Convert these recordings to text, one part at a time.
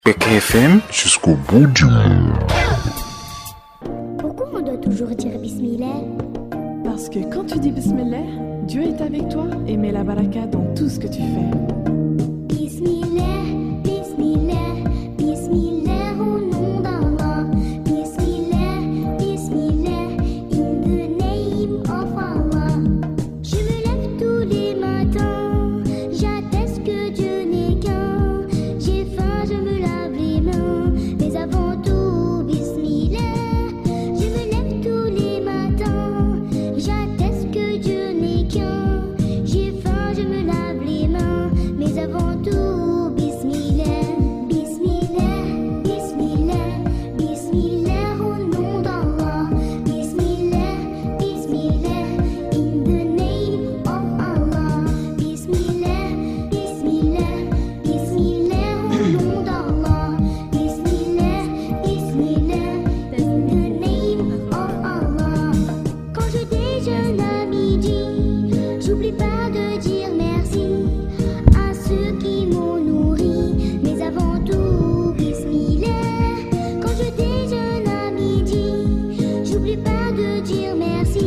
PKFM jusqu'au bout du monde. Pourquoi on doit toujours dire Bismillah? Parce que quand tu dis Bismillah, Dieu est avec toi et met la baraka dans tout ce que tu fais. Bismillah, Bismillah, Bismillah au nom d'Allah. Bismillah, Bismillah, in the name of Allah. Je me lève tous les matins, j'atteste que Dieu n'est qu'un. J'ai faim, je me lave les mains, mais avant tout, Bismillah. Je me lève tous les matins, j'atteste que Dieu n'est qu'un. J'ai faim, je me lave les mains, mais avant tout, Bismillah. Bismillah, Bismillah, Bismillah au nom d'Allah. Bismillah, Bismillah, in the name of Allah. Bismillah, Bismillah, Bismillah au nom d'Allah. Bismillah, Bismillah, in the name of Allah. Quand je déjeune à midi, j'oublie pas de dire merci à ceux qui m'ont nourri, mais avant tout, Bismillah. Quand je déjeune à midi, j'oublie pas de dire merci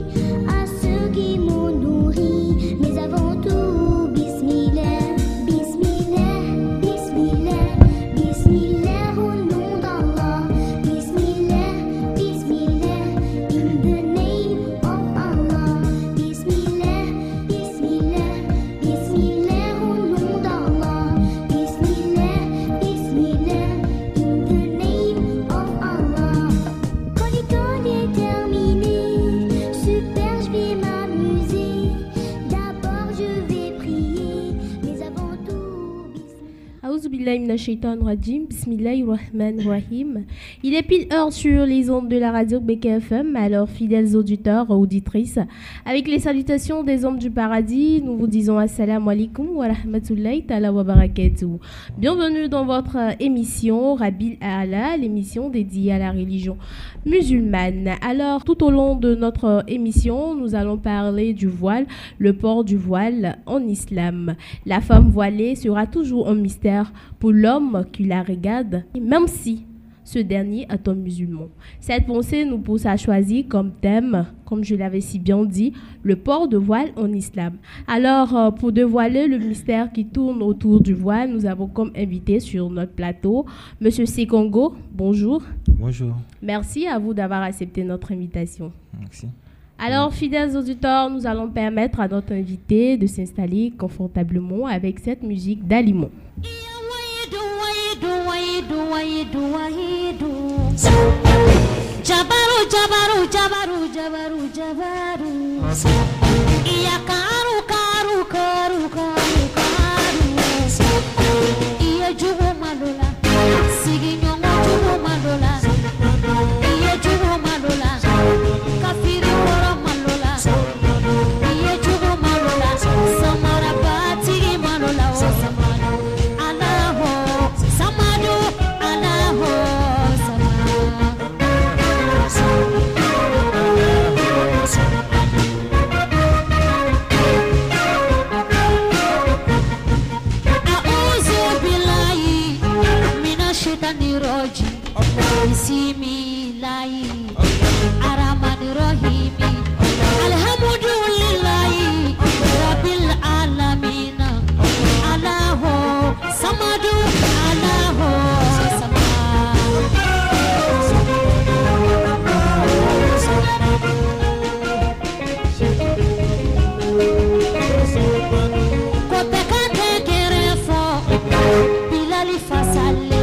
à ceux qui m'ont nourri, mais avant tout, Bismillah. Bismillah, Bismillah, Bismillah au nom d'Allah. Bismillah, Bismillah, in the name of Allah. Bismillah, Bismillah, Bismillah au nom d'Allah. Bismillah, Bismillah, in the name of Allah. Quand l'école est terminée, super, je vais m'amuser. D'abord je vais prier, mais avant tout, Bismillah. Aouz billahi minash shaitanir rajim, bismillahir rahmanir rahim. Il est pile heure sur les ondes de la radio BKFM, alors fidèles auditeurs, auditrices, avec les salutations des hommes du paradis, nous vous disons assalamu alaikum wa rahmatullahi ta'ala wa barakatuh. Bienvenue dans votre émission Rabil A'la, l'émission dédiée à la religion musulmane. Alors tout au long de notre émission, nous allons parler du voile, le port du voile en islam. La femme voilée sera toujours un mystère pour l'homme qui la regarde, même si ce dernier est un musulman. Cette pensée nous pousse à choisir comme thème, comme je l'avais si bien dit, le port de voile en islam. Alors, pour dévoiler le mystère qui tourne autour du voile, nous avons comme invité sur notre plateau Monsieur Sekongo. Bonjour. Bonjour. Merci à vous d'avoir accepté notre invitation. Merci. Alors, fidèles auditeurs, nous allons permettre à notre invité de s'installer confortablement avec cette musique d'Alimon. Jabaru, jabaru, jabaru, jabaru, jabaru. Iya karu, karu, karu, karu, karu. Iya jugo madola, sigi nyongo jugo madola. Iya jugo madola, kafiri koro madola. Iya jugo madola, samara batigi madola o samado. Alaho, samado, alaho, samado. Bismillahi Ar-Rahmani Rahim Alhamdulillahi Rabbil Alamin Allahu Samadu Allahu Samad Kopekate gerefo Bilali fasale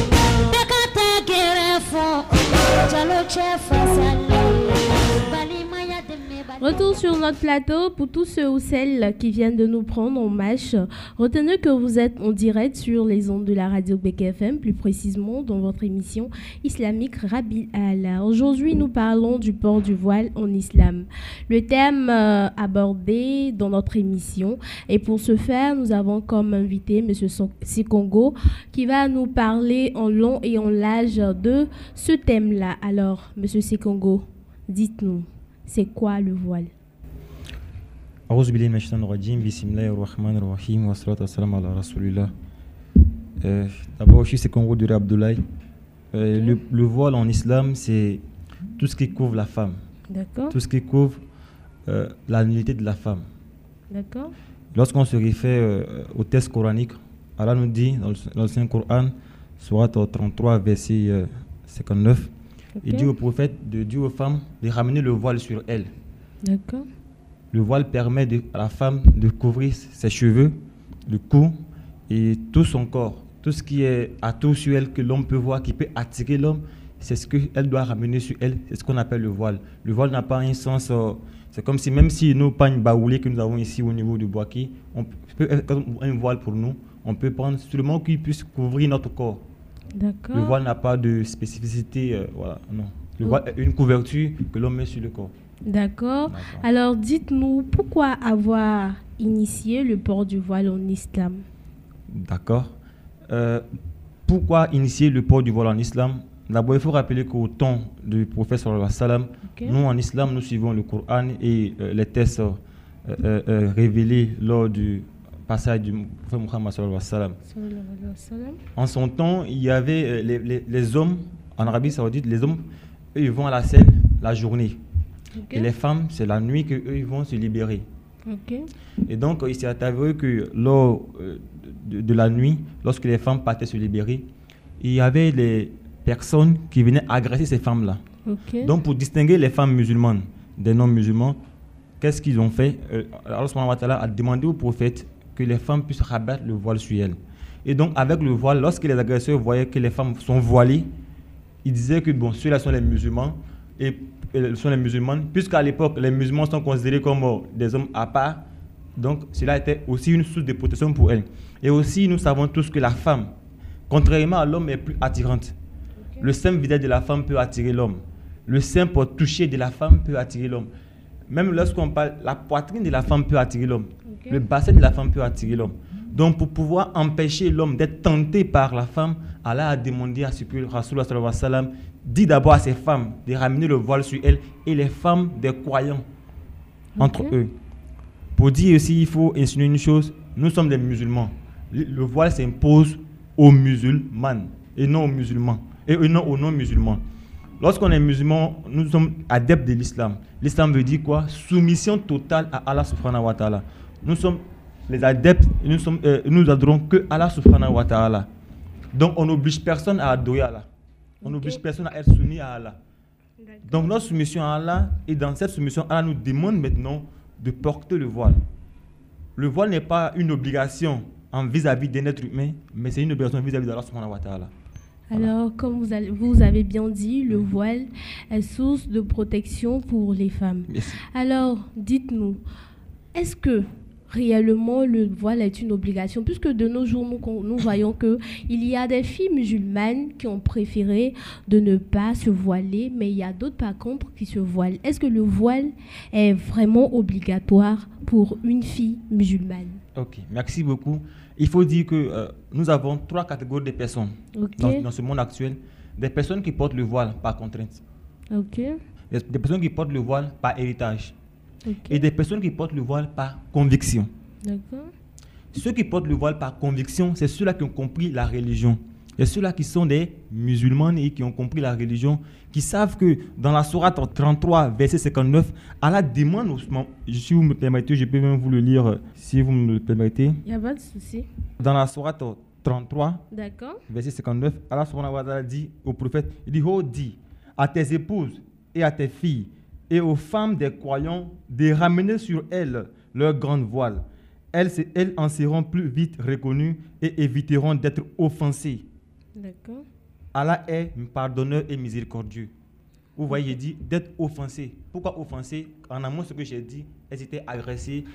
Retour sur notre plateau pour tous ceux ou celles qui viennent de nous prendre en marche. Retenez que vous êtes en direct sur les ondes de la radio BKFM, plus précisément dans votre émission islamique Rabil A'la. Aujourd'hui, nous parlons du port du voile en islam. Le thème abordé dans notre émission. Et pour ce faire, nous avons comme invité M. Sekongo qui va nous parler en long et en large de ce thème-là. Alors, M. Sekongo, dites-nous. C'est quoi le voile? Aouz billahi minash shaitanir rajim, bismillahir rahmanir rahim, wa salatu wassalamu ala rasulillah. D'abord, je suis Congo de Abdoulaye. Le voile en islam, c'est tout ce qui couvre la femme. D'accord. Tout ce qui couvre la nullité de la femme. D'accord. Lorsqu'on se réfère au texte coranique, Allah nous dit dans le Saint-Coran, Surat 33, verset 59, il dit au prophète de dire aux femmes de ramener le voile sur elles. D'accord. Le voile permet à la femme de couvrir ses cheveux, le cou et tout son corps. Tout ce qui est atout sur elle que l'homme peut voir, qui peut attirer l'homme, c'est ce qu'elle doit ramener sur elle. C'est ce qu'on appelle le voile. Le voile n'a pas un sens... c'est comme si, même si nos pagnes baoulées que nous avons ici au niveau du Boaki, on peut un voile pour nous, on peut prendre seulement qu'il puisse couvrir notre corps. D'accord. Le voile n'a pas de spécificité, voilà, non. Le voile est une couverture que l'on met sur le corps. D'accord. Alors, dites-nous, pourquoi avoir initié le port du voile en islam? D'accord. Pourquoi initier le port du voile en islam? D'abord, il faut rappeler qu'au temps du prophète sallallahu alayhi wa sallam, nous en islam, nous suivons le Coran et les textes révélés lors du passage du prophète Muhammad sallallahu alayhi wa sallam. En son temps, il y avait les hommes, en Arabie Saoudite, les hommes, eux, ils vont à la scène la journée. Et les femmes, c'est la nuit qu'eux, ils vont se libérer. Et donc, il s'est avéré que lors de la nuit, lorsque les femmes partaient se libérer, il y avait les personnes qui venaient agresser ces femmes-là. Donc, pour distinguer les femmes musulmanes des non-musulmans, qu'est-ce qu'ils ont fait? Allah subhanahu wa ta'ala a demandé au prophète que les femmes puissent rabattre le voile sur elles. Et donc, avec le voile, lorsque les agresseurs voyaient que les femmes sont voilées, ils disaient que bon, ceux-là sont les musulmans et sont les musulmanes, puisqu'à l'époque, les musulmans sont considérés comme des hommes à part. Donc, cela était aussi une source de protection pour elles. Et aussi, nous savons tous que la femme, contrairement à l'homme, est plus attirante. Le simple visage de la femme peut attirer l'homme. Le simple toucher de la femme peut attirer l'homme. Même lorsqu'on parle, la poitrine de la femme peut attirer l'homme. Le bassin de la femme peut attirer l'homme. Donc, pour pouvoir empêcher l'homme d'être tenté par la femme, Allah a demandé à ce que Rasulullah sallallahu alayhi wa sallam dit d'abord à ces femmes de ramener le voile sur elles et les femmes des croyants entre eux. Pour dire aussi, il faut insinuer une chose, nous sommes des musulmans. Le voile s'impose aux musulmanes et non aux musulmans et non aux non-musulmans. Lorsqu'on est musulman, nous sommes adeptes de l'islam. L'islam veut dire quoi? Soumission totale à Allah subhanahu wa ta'ala. Nous sommes les adeptes, nous adorons que Allah subhanahu wa ta'ala. Donc on n'oblige personne à adorer Allah. On n'oblige personne à être soumis à Allah. Donc notre soumission à Allah, et dans cette soumission, Allah nous demande maintenant de porter le voile. Le voile n'est pas une obligation en vis-à-vis d'un être humain, mais c'est une obligation vis-à-vis d'Allah subhanahu wa ta'ala. Alors, comme vous avez bien dit, le voile est source de protection pour les femmes. Merci. Alors, dites-nous, est-ce que réellement le voile est une obligation? Puisque de nos jours, nous voyons qu'il y a des filles musulmanes qui ont préféré de ne pas se voiler, mais il y a d'autres par contre qui se voilent. Est-ce que le voile est vraiment obligatoire pour une fille musulmane? Ok, merci beaucoup. Il faut dire que nous avons 3 catégories de personnes dans ce monde actuel. Des personnes qui portent le voile par contrainte. Des personnes qui portent le voile par héritage. Et des personnes qui portent le voile par conviction. Ceux qui portent le voile par conviction, c'est ceux-là qui ont compris la religion. Et ceux-là qui sont des musulmans et qui ont compris la religion, qui savent que dans la sourate 33, verset 59, Allah demande, si vous me permettez, je peux même vous le lire, si vous me le permettez. Il n'y a pas de souci. Dans la sourate 33, verset 59, Allah subhanahu wa ta'ala dit au prophète, il dit, oh, dis à tes épouses et à tes filles et aux femmes des croyants de ramener sur elles leur grande voile. Elles en seront plus vite reconnues et éviteront d'être offensées. Allah est pardonneur et miséricordieux. Vous voyez, il dit d'être offensé. Pourquoi offensé? En amont, ce que j'ai dit, elles étaient agressées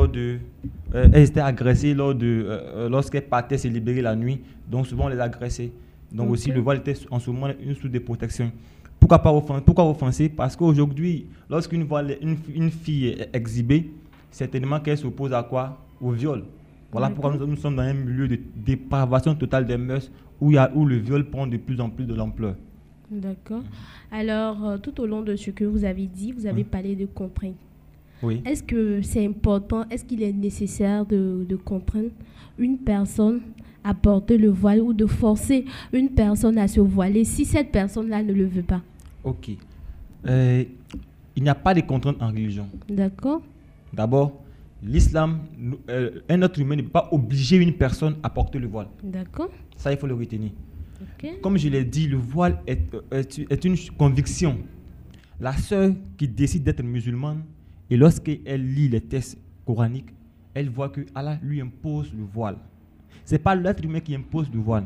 lorsqu'elles partaient se libérer la nuit. Donc souvent, on les agressait. Donc aussi, le voile était en ce moment une source de protection. Pourquoi offenser? Parce qu'aujourd'hui, lorsqu'une fille est exhibée, certainement qu'elle s'oppose à quoi? Au viol. Voilà pourquoi nous sommes dans un milieu de dépravation totale des mœurs où le viol prend de plus en plus de l'ampleur. D'accord. Alors, tout au long de ce que vous avez dit, vous avez parlé de contraintes. Oui. Est-ce que c'est important, est-ce qu'il est nécessaire de contraindre une personne à porter le voile ou de forcer une personne à se voiler si cette personne-là ne le veut pas? Ok. Il n'y a pas de contraintes en religion. D'accord. D'abord, l'islam, un être humain ne peut pas obliger une personne à porter le voile. D'accord. Ça, il faut le retenir. Ok. Comme je l'ai dit, le voile est une conviction. La sœur qui décide d'être musulmane, et lorsqu'elle lit les textes coraniques, elle voit que Allah lui impose le voile. Ce n'est pas l'être humain qui impose le voile.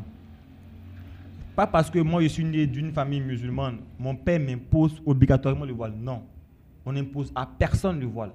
Pas parce que moi je suis né d'une famille musulmane, mon père m'impose obligatoirement le voile. Non. On n'impose à personne le voile.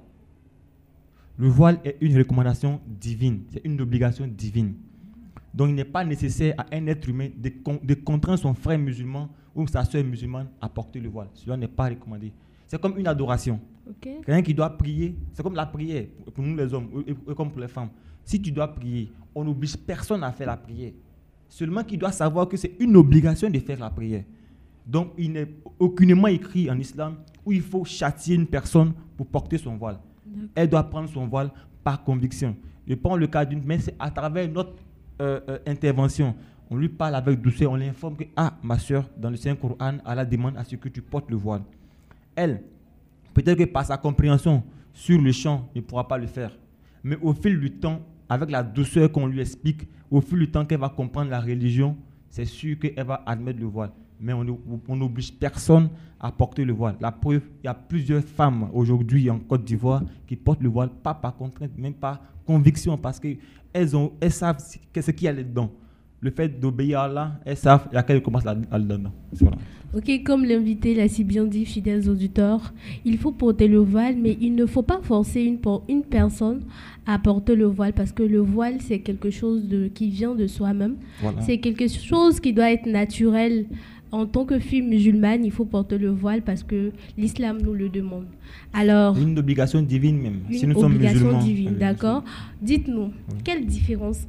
Le voile est une recommandation divine, c'est une obligation divine. Donc il n'est pas nécessaire à un être humain de contraindre son frère musulman ou sa soeur musulmane à porter le voile. Cela n'est pas recommandé. C'est comme une adoration. Okay. Quelqu'un qui doit prier, c'est comme la prière pour nous les hommes et comme pour les femmes. Si tu dois prier, on n'oblige personne à faire la prière. Seulement qu'il doit savoir que c'est une obligation de faire la prière. Donc il n'est aucunement écrit en islam où il faut châtier une personne pour porter son voile. Elle doit prendre son voile par conviction. Je prends le cas d'une mère, c'est à travers notre intervention. On lui parle avec douceur, on l'informe que, ma soeur, dans le Saint-Coran, Allah demande à ce que tu portes le voile. Elle, peut-être que par sa compréhension sur le champ, ne pourra pas le faire. Mais au fil du temps, avec la douceur qu'on lui explique, au fil du temps qu'elle va comprendre la religion, c'est sûr qu'elle va admettre le voile. Mais on n'oblige personne à porter le voile. La preuve, il y a plusieurs femmes aujourd'hui en Côte d'Ivoire qui portent le voile, pas par contrainte, même par conviction, parce qu'elles savent ce qu'il y a là-dedans. Le fait d'obéir à Allah, elles savent, il y a qu'elles commencent à le donner. Voilà. Ok, comme l'invité l'a si bien dit, fidèles auditeurs, il faut porter le voile, mais il ne faut pas forcer une personne à porter le voile, parce que le voile, c'est quelque chose qui vient de soi-même. Voilà. C'est quelque chose qui doit être naturel. En tant que fille musulmane, il faut porter le voile parce que l'islam nous le demande. Alors, une obligation divine même, si nous sommes musulmans. Une obligation divine, d'accord. Dites-nous, quelle différence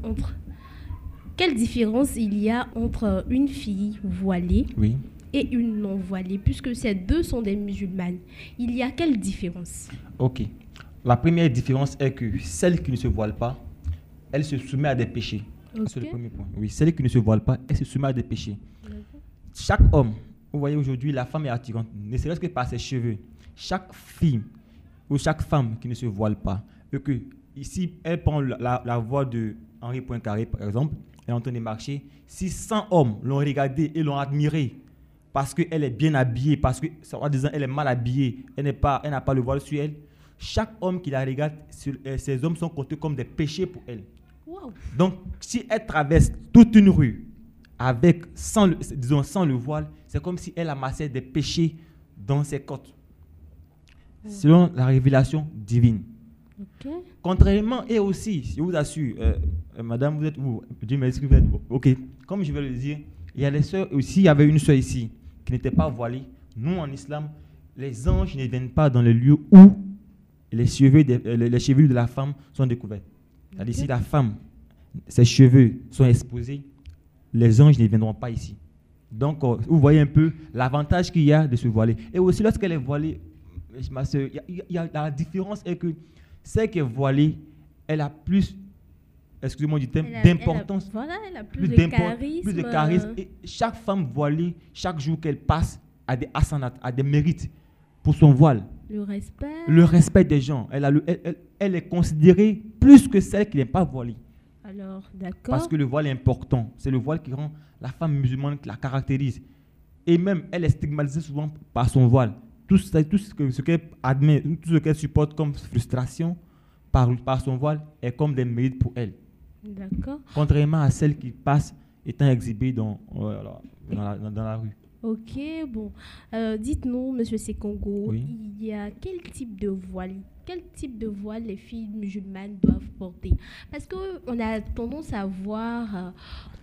il y a entre une fille voilée et une non voilée, puisque ces deux sont des musulmanes. Il y a quelle différence? Ok. La première différence est que celle qui ne se voile pas, elle se soumet à des péchés. Okay. C'est le premier point. Oui, celle qui ne se voile pas, elle se soumet à des péchés. Chaque homme, vous voyez aujourd'hui, la femme est attirante, ne serait-ce que par ses cheveux. Chaque fille ou chaque femme qui ne se voile pas, et que ici, elle prend la voix de Henri Poincaré, par exemple, elle est en train de marcher. Si 100 hommes l'ont regardée et l'ont admirée parce qu'elle est bien habillée, parce que, en disant, elle est mal habillée, elle n'a pas le voile sur elle, chaque homme qui la regarde, ces hommes sont comptés comme des péchés pour elle. Wow. Donc, si elle traverse toute une rue, sans le voile, c'est comme si elle amassait des péchés dans ses côtes. Selon la révélation divine. Okay. Contrairement, et aussi, je vous assure, madame, vous êtes où? Dieu m'excuse, vous êtes où? Ok, comme je vais le dire, il y a les sœurs aussi, il y avait une sœur ici qui n'était pas voilée. Nous, en islam, les anges ne viennent pas dans les lieux où les chevelus de la femme sont découverts. Okay. C'est-à-dire, si la femme, ses cheveux sont exposés, les anges ne viendront pas ici. Donc, vous voyez un peu l'avantage qu'il y a de se voiler. Et aussi, lorsqu'elle est voilée, ma soeur, la différence est que celle qui est voilée, elle a plus, excusez-moi du terme, d'importance. Elle a plus de charisme. Et chaque femme voilée, chaque jour qu'elle passe, a des asanat, a des mérites pour son voile. Le respect des gens. Elle est considérée plus que celle qui n'est pas voilée. Alors, d'accord. Parce que le voile est important. C'est le voile qui rend la femme musulmane, qui la caractérise. Et même, elle est stigmatisée souvent par son voile. Tout ce qu'elle admet, tout ce qu'elle supporte comme frustration par son voile est comme des mérites pour elle. D'accord. Contrairement à celle qui passe étant exhibée dans la rue. Ok, bon. Dites-nous, Monsieur Sekongo, il y a quel type de voile les filles musulmanes doivent porter? Parce qu'on a tendance à voir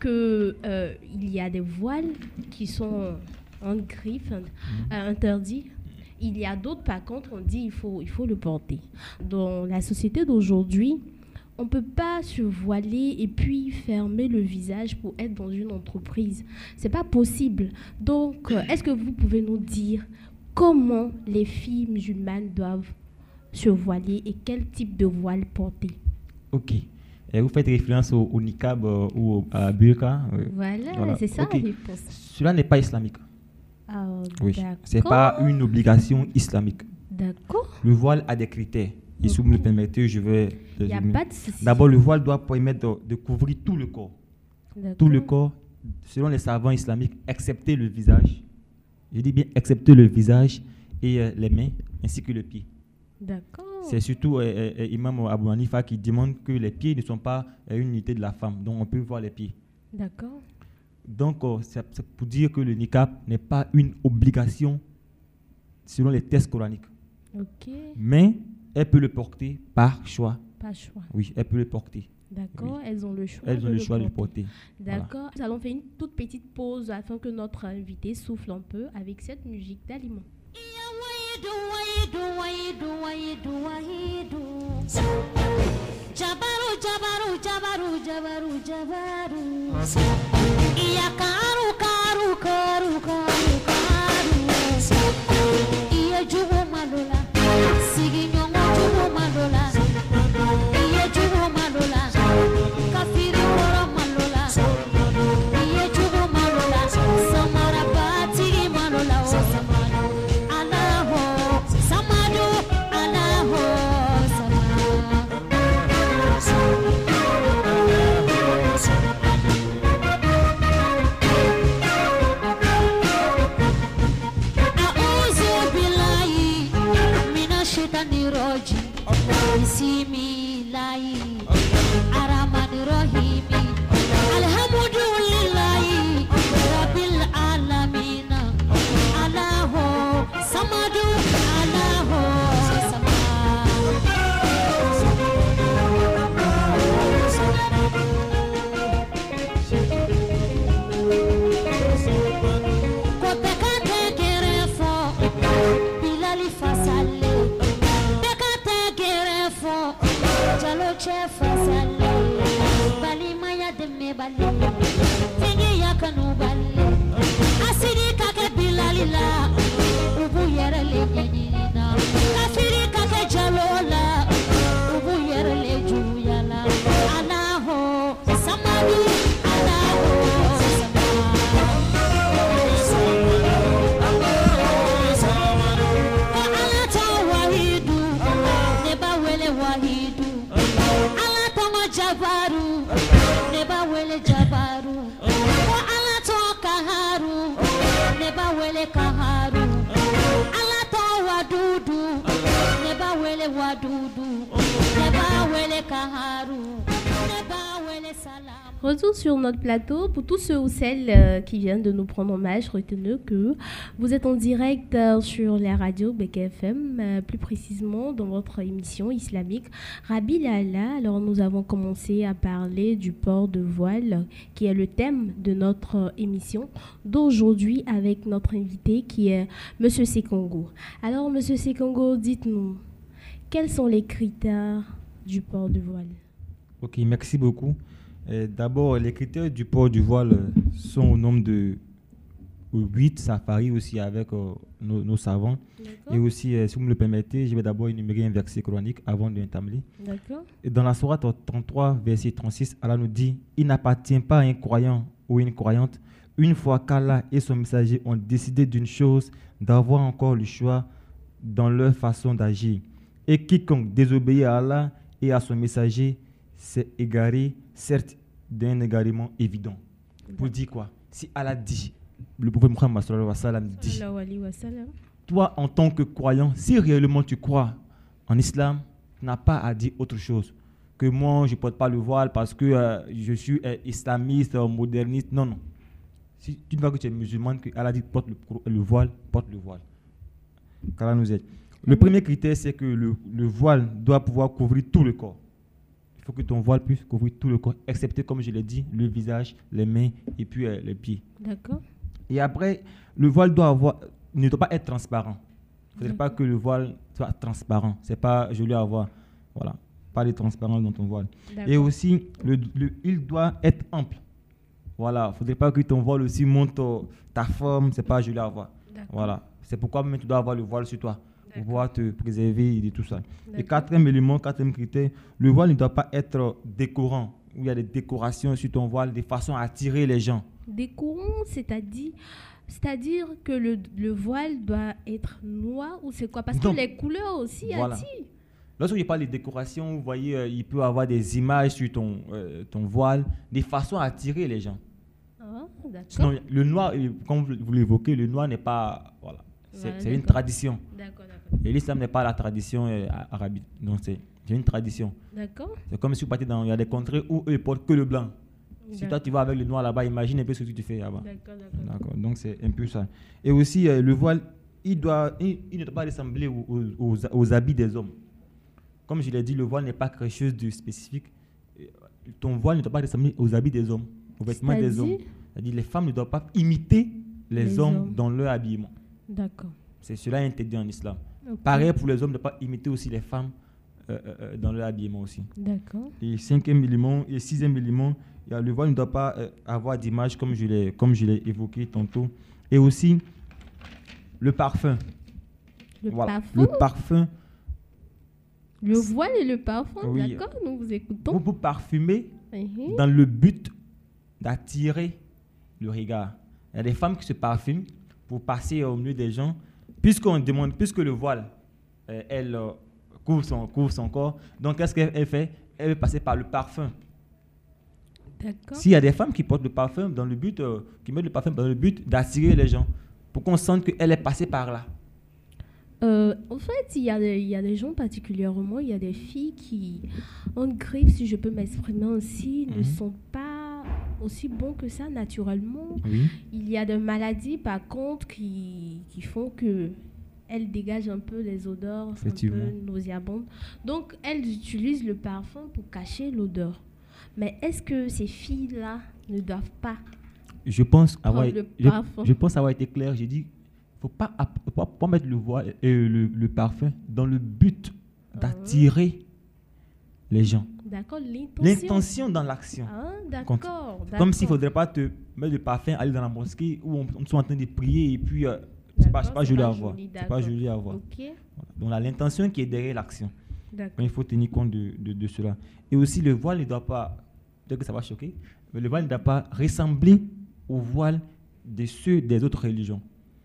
qu'il y a des voiles qui sont en griffe, interdits. Il y a d'autres, par contre, on dit il faut le porter. Dans la société d'aujourd'hui, on ne peut pas se voiler et puis fermer le visage pour être dans une entreprise. Ce n'est pas possible. Donc, est-ce que vous pouvez nous dire comment les filles musulmanes doivent se voiler et quel type de voile porter? Ok. Et vous faites référence au niqab ou à burqa. Voilà, c'est ça Ok. la réponse. Cela n'est pas islamique. Ah, Oui. d'accord. C'est pas une obligation islamique. D'accord. Le voile a des critères. Et si vous me le permettez, je vais Il n'y a résumer. pas de souci. D'abord, le voile doit permettre de couvrir tout le corps. D'accord. Tout le corps, selon les savants islamiques, excepté le visage. Je dis bien excepté le visage et les mains, ainsi que le pied. D'accord. C'est surtout Imam Abu Hanifa qui demande que les pieds ne sont pas une unité de la femme. Donc, on peut voir les pieds. D'accord. Donc, c'est pour dire que le niqab n'est pas une obligation selon les textes coraniques. Ok. Mais elle peut le porter par choix. Pas choix. Oui, elle peut le porter. D'accord. Oui. Elles ont le choix. Elles ont de le choix de le porter. porter. D'accord. Nous allons faire une toute petite pause afin que notre invité souffle un peu avec cette musique d'aliment. Jabaru, jabaru, jabaru, jabaru, jabaru. Iya karu, karu, karu, karu, karu. Iya jugo malola, sigi nyongo jugo malola. Iya jugo malola, kafiri woro malola. Iya jugo malola, samara batigi malola o samadu. Alaho, samadu, alaho, samadu. A'udzu billahi minasyaitonir rajim. Bismillahi arrahmanir rahim. Alhamdulillahi rabbil alamin. Allahu samadu, Allahu Kopekate gerefo, Bilali fasale. Bekate gerefo, Jaloche fasale. Bali maya deme bali, Figi yakanu bali. Asiri kake Bilali la, Ubu yere le nyenina. Kafiri kake Jalola, Ubu yere le juyala. Alaho, samadu, alaho, Alata wahidu, neba wele wahidu. Alata jabaru, neba wele jabaru. Alata kaharu, neba wele kaharu. Alata wadudu, neba wele wadudu. Neba wele kaharu, neba wele salam. Retour sur notre plateau. Pour tous ceux ou celles qui viennent de nous prendre hommage, retenez que vous êtes en direct sur la radio Beka FM, plus précisément dans votre émission islamique Rabi Lala. Alors nous avons commencé à parler du port de voile qui est le thème de notre émission d'aujourd'hui avec notre invité qui est Monsieur Sekongo. Alors Monsieur Sekongo, dites-nous, quels sont les critères du port de voile? Ok, merci beaucoup. D'abord, les critères du port du voile sont au nombre de 8. Ça varie aussi avec nos savants. D'accord. Et aussi, si vous me le permettez, je vais d'abord énumérer un verset coranique avant d'entamer. D'accord. Et dans la sourate 33, verset 36, Allah nous dit « Il n'appartient pas à un croyant ou une croyante, une fois qu'Allah et son messager ont décidé d'une chose, d'avoir encore le choix dans leur façon d'agir. Et quiconque désobéit à Allah et à son messager s'est égaré, certes, d'un égarement évident. » Pour dire quoi? Si Allah dit, le prophète Muhammad sallallahu alayhi wa sallam dit, Sallallahu alayhi wa sallam. toi, en tant que croyant, si réellement tu crois en islam, tu n'as pas à dire autre chose que moi, je ne porte pas le voile parce que je suis islamiste, moderniste. Non, non. Si tu vois que tu es musulman, que Allah dit porte le voile, porte le voile. Qu'Allah nous aide. Le premier critère, c'est que le voile doit pouvoir couvrir tout le corps. Il faut que ton voile puisse couvrir tout le corps, excepté, comme je l'ai dit, le visage, les mains et puis les pieds. D'accord. Et après, le voile ne doit pas être transparent. Il ne faudrait pas que le voile soit transparent. C'est pas joli à voir. Voilà. Pas de transparence dans ton voile. Et aussi, il doit être ample. Voilà. Il ne faudrait pas que ton voile aussi monte ta forme. C'est pas joli à voir. Voilà. C'est pourquoi même tu dois avoir le voile sur toi. pouvoir te préserver de tout ça. Et D'accord. quatrième élément, quatrième critère, le voile ne doit pas être décorant, où il y a des décorations sur ton voile de façon à attirer les gens. Décorant, c'est-à-dire que le voile doit être noir ou c'est quoi? Parce Non. que les couleurs aussi Voilà. attirent. Lorsque je parle de décoration, vous voyez, il peut y avoir des images sur ton voile de façon à attirer les gens. Ah, d'accord. Sinon, le noir, comme vous l'évoquez, le noir n'est pas... Voilà, Voilà, c'est une d'accord. tradition. D'accord, d'accord. Et l'islam n'est pas la tradition arabique. Donc, c'est une tradition. D'accord. C'est comme si vous partez il y a des contrées où eux, ils portent que le blanc. Si toi, tu vas avec le noir là-bas, imagine un peu ce que tu fais là-bas. D'accord, d'accord. D'accord. Donc, c'est un peu ça. Et aussi, le voile, il ne doit pas ressembler aux habits des hommes. Comme je l'ai dit, le voile n'est pas quelque chose de spécifique. Ton voile ne doit pas ressembler aux habits des hommes, aux vêtements des hommes. C'est-à-dire? C'est-à-dire les femmes ne doivent pas imiter les hommes dans leur habillement. D'accord. C'est cela est interdit en islam. Ok. Pareil pour les hommes, ne pas imiter aussi les femmes dans leur habillement aussi. D'accord. Et cinquième élément, et sixième élément, il y a le voile ne doit pas avoir d'image comme je l'ai évoqué tantôt. Et aussi le parfum. Le Voilà. parfum. Le parfum, Le voile et le parfum. Oui. D'accord, nous vous écoutons. vous parfumer Mhm. dans le but d'attirer le regard. Il y a des femmes qui se parfument pour passer au milieu des gens, puisque le voile, elle couvre son corps, donc qu'est-ce qu'elle fait? Elle veut passer par le parfum. D'accord. S'il y a des femmes qui portent le parfum dans le but, qui mettent le parfum dans le but d'attirer les gens, pour qu'on sente qu'elle est passée par là. En fait, il y a des gens particulièrement, il y a des filles qui, en grippe, si je peux m'exprimer ainsi, ne sont pas aussi bons que ça naturellement. Oui. Il y a des maladies, par contre, qui font que elles dégagent un peu les odeurs un Effectivement. peu nauséabondes. Donc, elles utilisent le parfum pour cacher l'odeur. Mais est-ce que ces filles-là ne doivent pas Je pense avoir, le parfum. je pense avoir été clair. J'ai dit, faut pas mettre le voile et le parfum dans le but d'attirer les gens. D'accord, l'intention. L'intention dans l'action. Ah, compte. d'accord. Comme s'il ne faudrait pas te mettre le parfum, aller dans la mosquée où on est en train de prier et puis c'est pas joli à voir. C'est pas joli à voir. Ok, Voilà. Donc là, l'intention qui est derrière l'action. d'accord. Il faut tenir compte de cela. Et aussi, le voile ne doit pas, peut-être que ça va choquer, mais le voile ne doit pas ressembler au voile de ceux des autres religions.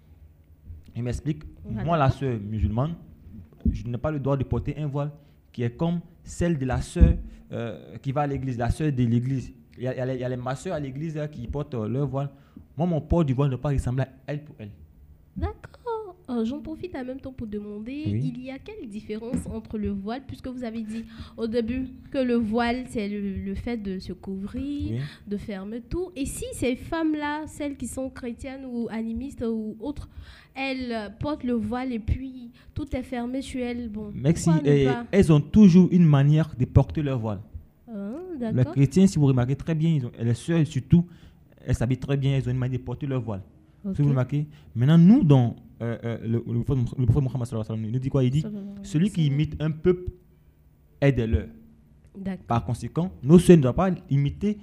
Je m'explique. Voilà. Moi, la sœur musulmane, je n'ai pas le droit de porter un voile qui est comme celle de la sœur qui va à l'église, la sœur de l'église. Il y a les masseurs à l'église là, qui portent leur voile. Moi, mon port du voile ne doit pas ressembler à elle pour elle. D'accord. J'en profite en même temps pour demander, Oui. il y a quelle différence entre le voile, puisque vous avez dit au début que le voile, c'est le fait de se couvrir, Oui. de fermer tout. Et si ces femmes-là, celles qui sont chrétiennes ou animistes ou autres, elles portent le voile et puis tout est fermé sur elles, bon, Merci. pourquoi ne pas? Elles ont toujours une manière de porter leur voile. Ah, Les d'accord. chrétiens, si vous remarquez très bien, les sœurs surtout, elles s'habillent très bien, elles ont une manière de porter leur voile. Ok. Si vous remarquez. Maintenant, nous, dans le prophète Mohammed sallallahu alayhi wa sallam, il nous dit quoi? Il dit, celui qui imite un peuple est des leurs. D'accord. Par conséquent, nos sœurs ne doivent pas imiter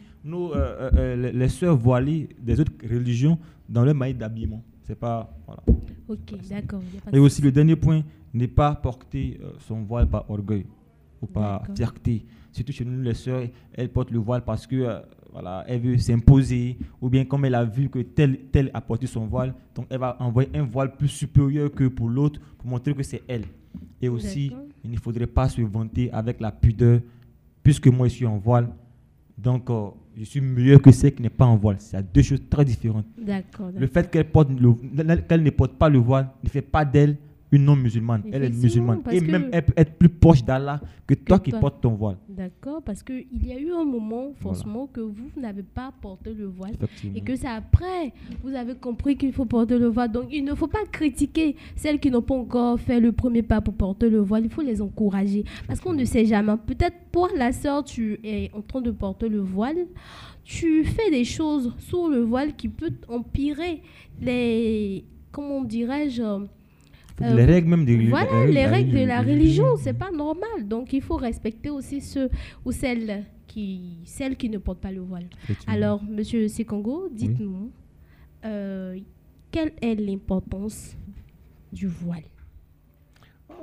les sœurs voilées des autres religions dans leur manière d'habillement. C'est pas... Voilà. Ok, d'accord. Y a pas Et de aussi, le dernier point, ne pas porter son voile par orgueil ou par D'accord. fierté. Surtout chez nous, les sœurs, elles portent le voile parce que voilà, elle veut s'imposer, ou bien comme elle a vu que tel a porté son voile, donc elle va envoyer un voile plus supérieur que pour l'autre pour montrer que c'est elle. Et aussi, D'accord. il ne faudrait pas se vanter avec la pudeur, puisque moi je suis en voile, donc je suis meilleur que celle qui n'est pas en voile. C'est deux choses très différentes. D'accord. Le fait qu'elle ne porte pas le voile ne fait pas d'elle une non-musulmane. Elle est Effectivement, musulmane. parce Et que- même elle peut être plus proche d'Allah que toi qui toi. portes ton voile. D'accord, parce qu'il y a eu un moment, forcément, que vous n'avez pas porté le voile. Effectivement. Et que c'est après, vous avez compris qu'il faut porter le voile. Donc, il ne faut pas critiquer celles qui n'ont pas encore fait le premier pas pour porter le voile. Il faut les encourager. Parce qu'on ne sait jamais. Peut-être toi, la sœur, tu es en train de porter le voile. Tu fais des choses sous le voile qui peut empirer les... Comment dirais-je Les règles même de voilà, les règles de la religion, c'est pas normal. Donc, il faut respecter aussi ceux ou celles qui ne portent pas le voile. Effectivement. Alors, Monsieur Sekongo, dites-nous, quelle est l'importance du voile?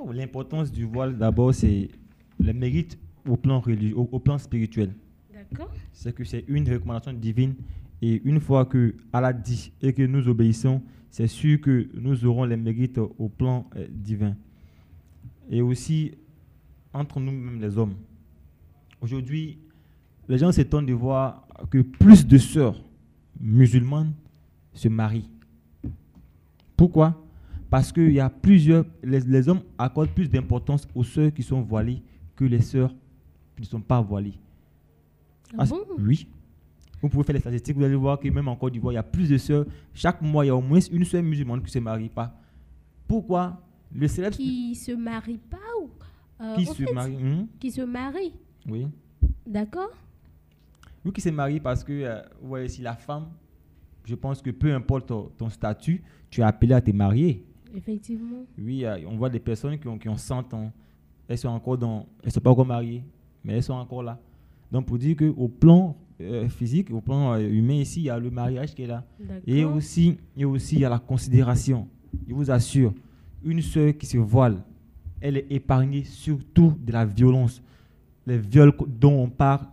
Oh, l'importance du voile, d'abord, c'est le mérite au plan religieux, au plan spirituel. D'accord. C'est que c'est une recommandation divine. Et une fois que Allah dit et que nous obéissons, c'est sûr que nous aurons les mérites au plan divin. Et aussi, entre nous-mêmes les hommes. Aujourd'hui, les gens s'étonnent de voir que plus de sœurs musulmanes se marient. Pourquoi? Parce que les hommes accordent plus d'importance aux sœurs qui sont voilées que les sœurs qui ne sont pas voilées. Ah bon? Oui. Vous pouvez faire les statistiques, vous allez voir que même en Côte d'Ivoire, il y a plus de sœurs. Chaque mois, il y a au moins une sœur musulmane qui ne se marie pas. Pourquoi? Le célèbre... Qui se marie pas ou Qui se marie. Oui. D'accord. Oui, qui se marie parce que si la femme, je pense que peu importe ton statut, tu es appelé à te marier. Effectivement. Oui, on voit des personnes qui ont 100 ans. Elles sont pas encore mariées, mais elles sont encore là. Donc, pour dire qu'au plan physique, au plan humain, ici, il y a le mariage qui est là. Et aussi, il y a la considération. Je vous assure, une sœur qui se voile, elle est épargnée surtout de la violence. Les viols dont on parle,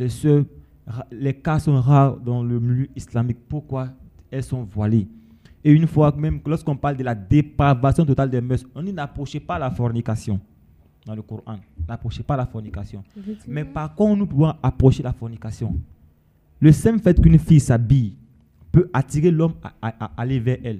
les cas sont rares dans le milieu islamique. Pourquoi? Elles sont voilées. Et une fois, même lorsqu'on parle de la dépravation totale des mœurs, on dit n'approchez pas la fornication dans le Coran. N'approchez pas la fornication. Mais par contre, nous pouvons approcher la fornication. Le simple fait qu'une fille s'habille peut attirer l'homme à aller vers elle.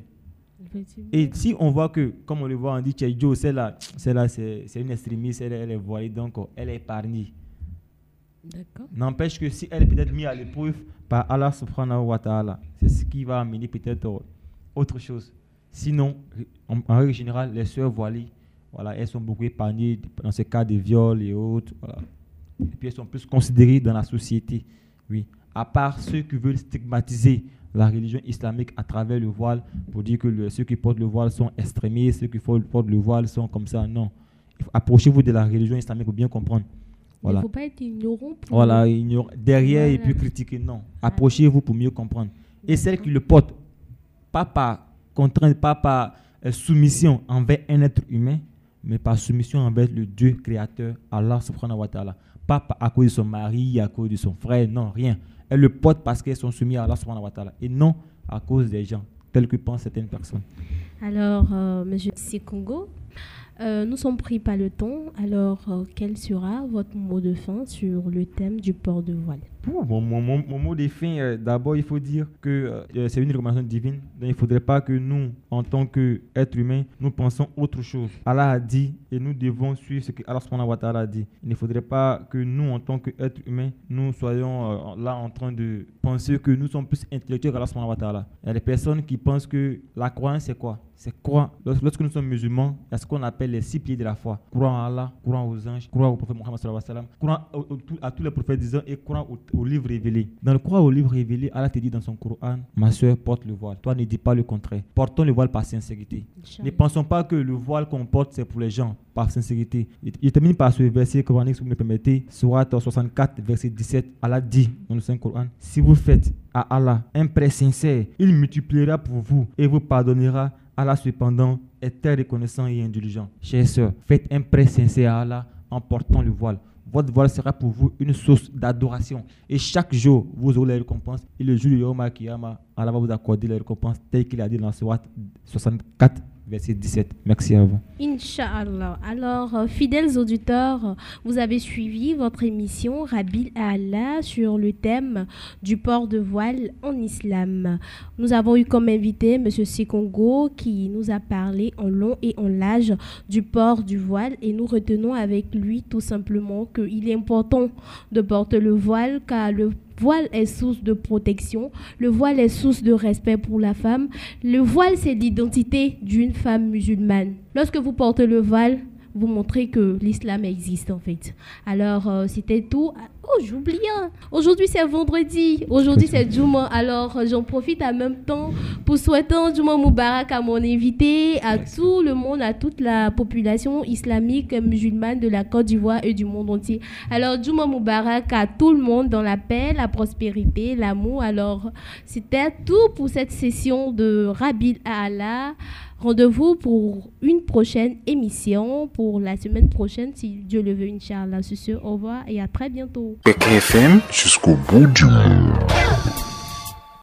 Et si on voit que, comme on le voit, on dit Tchèjo, celle-là, c'est une extrémiste, elle est voilée, donc elle est épargnée. D'accord. N'empêche que si elle est peut-être mise à l'épreuve par Allah subhanahu wa ta'ala, c'est ce qui va amener peut-être autre chose. Sinon, en règle générale, les sœurs voilées, voilà, elles sont beaucoup épargnées dans ces cas de viol et autres. Voilà. Et puis elles sont plus considérées dans la société. Oui. À part ceux qui veulent stigmatiser la religion islamique à travers le voile, pour dire que ceux qui portent le voile sont extrémistes, ceux qui portent le voile sont comme ça. Non. Approchez-vous de la religion islamique pour bien comprendre. Voilà. Il ne faut pas être ignorant. Voilà, derrière et puis critiquer. Non. Approchez-vous pour mieux comprendre. Et celles qui le portent, pas par contrainte, pas par soumission envers un être humain, mais par soumission envers le Dieu créateur, Allah subhanahu wa ta'ala. Pas à cause de son mari, à cause de son frère, non, rien. Elles le portent parce qu'elles sont soumises à Allah subhanahu wa ta'ala. Et non à cause des gens, tels que pensent certaines personnes. Alors, Monsieur Sekongo, nous sommes pris par le temps. Alors, quel sera votre mot de fin sur le thème du port de voile? Mon mot de fin, d'abord, il faut dire que c'est une recommandation divine. Donc, il ne faudrait pas que nous, en tant qu'êtres humains, nous pensons autre chose. Allah a dit, et nous devons suivre ce que Allah subhanahu wa ta'ala a dit. Il ne faudrait pas que nous, en tant qu'êtres humains, nous soyons là en train de penser que nous sommes plus intellectuels qu'Allah subhanahu wa ta'ala. Il y a des personnes qui pensent que la croyance, c'est quoi? C'est croire. Lorsque nous sommes musulmans, il y a ce qu'on appelle les 6 piliers de la foi. Croire en Allah, croire aux anges, croire au prophète Mohammed sallallahu alayhi wa sallam, croire à tous les prophètes disant et croire au livre révélé. Dans le croire au livre révélé, Allah te dit dans son Coran, ma soeur, porte le voile. Toi, ne dis pas le contraire. Portons le voile par sincérité. Ne pensons pas que le voile qu'on porte, c'est pour les gens, par sincérité. Je termine par ce verset coranique, si vous me permettez. Sourate 64, verset 17. Allah dit dans le Saint-Coran, si vous faites à Allah un prêt sincère, il multipliera pour vous et vous pardonnera. Allah cependant est très reconnaissant et indulgent. Chers sœurs, faites un prêt sincère à Allah en portant le voile. Votre voile sera pour vous une source d'adoration. Et chaque jour, vous aurez les récompenses. Et le jour du Yawm al-Qiyamah, Allah va vous accorder les récompenses telles qu'il a dit dans Sourate 64, verset 17. Merci à vous. Inch'Allah. Alors, fidèles auditeurs, vous avez suivi votre émission Rabil à Allah sur le thème du port de voile en islam. Nous avons eu comme invité M. Sekongo qui nous a parlé en long et en large du port du voile et nous retenons avec lui tout simplement qu'il est important de porter le voile car le voile est source de protection, le voile est source de respect pour la femme. Le voile, c'est l'identité d'une femme musulmane. Lorsque vous portez le voile, vous montrez que l'islam existe en fait. Alors, c'était tout. Oh, j'oublie. Aujourd'hui, c'est vendredi. Aujourd'hui, c'est Juma. Alors, j'en profite en même temps pour souhaiter un Juma Moubarak à mon invité, à tout le monde, à toute la population islamique musulmane de la Côte d'Ivoire et du monde entier. Alors, Juma Moubarak à tout le monde dans la paix, la prospérité, l'amour. Alors, c'était tout pour cette session de Rabil à Allah. Rendez-vous pour une prochaine émission, pour la semaine prochaine, si Dieu le veut, Inch'Allah. Sur ce, au revoir et à très bientôt. BKFM jusqu'au bout du monde.